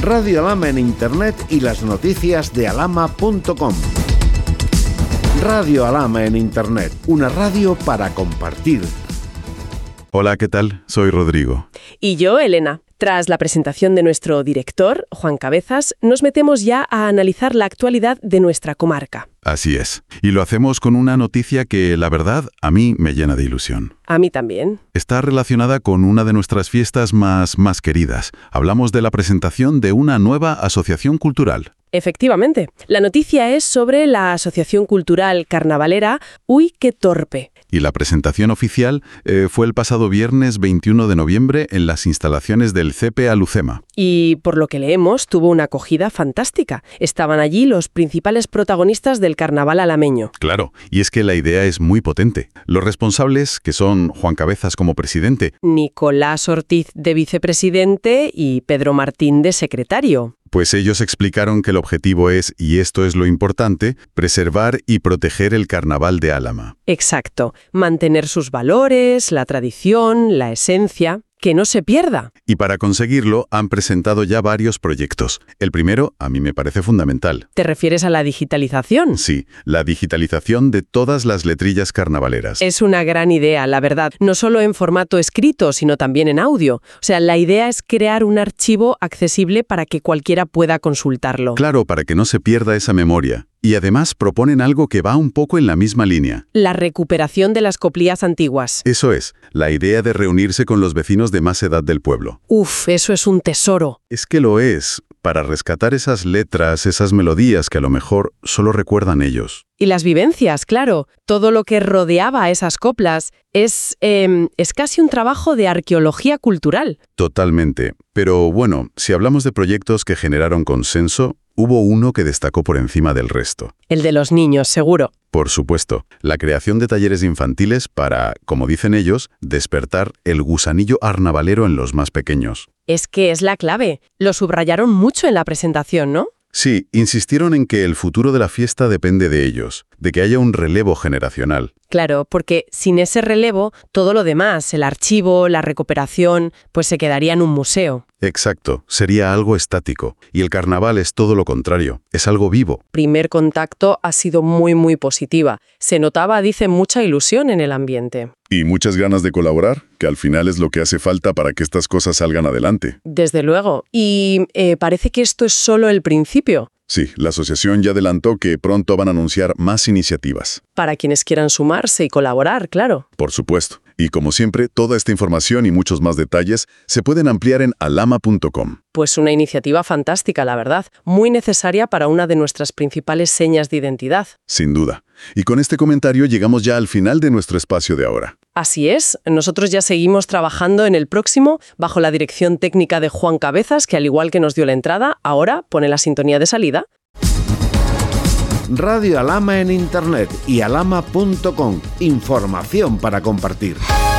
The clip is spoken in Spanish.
Radio Alhama en Internet y las noticias de alhama.com. Radio Alhama en Internet, una radio para compartir. Hola, ¿qué tal? Soy Rodrigo. Y yo, Elena. Tras la presentación de nuestro director, Juan Cabezas, nos metemos ya a analizar la actualidad de nuestra comarca. Así es. Y lo hacemos con una noticia que, la verdad, a mí me llena de ilusión. A mí también. Está relacionada con una de nuestras fiestas más queridas. Hablamos de la presentación de una nueva asociación cultural. Efectivamente. La noticia es sobre la Asociación Cultural Carnavalera Uy, qué torpe. Y la presentación oficial fue el pasado viernes 21 de noviembre en las instalaciones del CEPE Alucema. Y por lo que leemos, tuvo una acogida fantástica. Estaban allí los principales protagonistas del carnaval alameño. Claro, y es que la idea es muy potente. Los responsables, que son Juan Cabezas como presidente, Nicolás Ortiz de vicepresidente y Pedro Martín de secretario. Pues ellos explicaron que el objetivo es, y esto es lo importante, preservar y proteger el carnaval de Álama. Exacto. Mantener sus valores, la tradición, la esencia, que no se pierda. Y para conseguirlo han presentado ya varios proyectos. El primero, a mí me parece fundamental. ¿Te refieres a la digitalización? Sí, la digitalización de todas las letrillas carnavaleras. Es una gran idea, la verdad. No solo en formato escrito, sino también en audio. O sea, la idea es crear un archivo accesible para que cualquiera pueda consultarlo. Claro, para que no se pierda esa memoria. Y además proponen algo que va un poco en la misma línea. La recuperación de las coplías antiguas. Eso es, la idea de reunirse con los vecinos de más edad del pueblo. Uf, eso es un tesoro. Es que lo es, para rescatar esas letras, esas melodías que a lo mejor solo recuerdan ellos. Y las vivencias, claro. Todo lo que rodeaba a esas coplas es casi un trabajo de arqueología cultural. Totalmente. Pero bueno, si hablamos de proyectos que generaron consenso, hubo uno que destacó por encima del resto. El de los niños, seguro. Por supuesto, la creación de talleres infantiles para, como dicen ellos, despertar el gusanillo arnavalero en los más pequeños. Es que es la clave. Lo subrayaron mucho en la presentación, ¿no? Sí, insistieron en que el futuro de la fiesta depende de ellos, de que haya un relevo generacional. Claro, porque sin ese relevo, todo lo demás, el archivo, la recuperación, pues se quedaría en un museo. Exacto, sería algo estático. Y el carnaval es todo lo contrario, es algo vivo. Primer contacto ha sido muy positiva. Se notaba, dicen, mucha ilusión en el ambiente. Y muchas ganas de colaborar, que al final es lo que hace falta para que estas cosas salgan adelante. Desde luego. Y parece que esto es solo el principio. Sí, la asociación ya adelantó que pronto van a anunciar más iniciativas. Para quienes quieran sumarse y colaborar, claro. Por supuesto. Y como siempre, toda esta información y muchos más detalles se pueden ampliar en alhama.com. Pues una iniciativa fantástica, la verdad. Muy necesaria para una de nuestras principales señas de identidad. Sin duda. Y con este comentario llegamos ya al final de nuestro espacio de ahora. Así es. Nosotros ya seguimos trabajando en el próximo bajo la dirección técnica de Juan Cabezas, que al igual que nos dio la entrada, ahora pone la sintonía de salida. Radio Alhama en Internet y alhama.com. Información para compartir.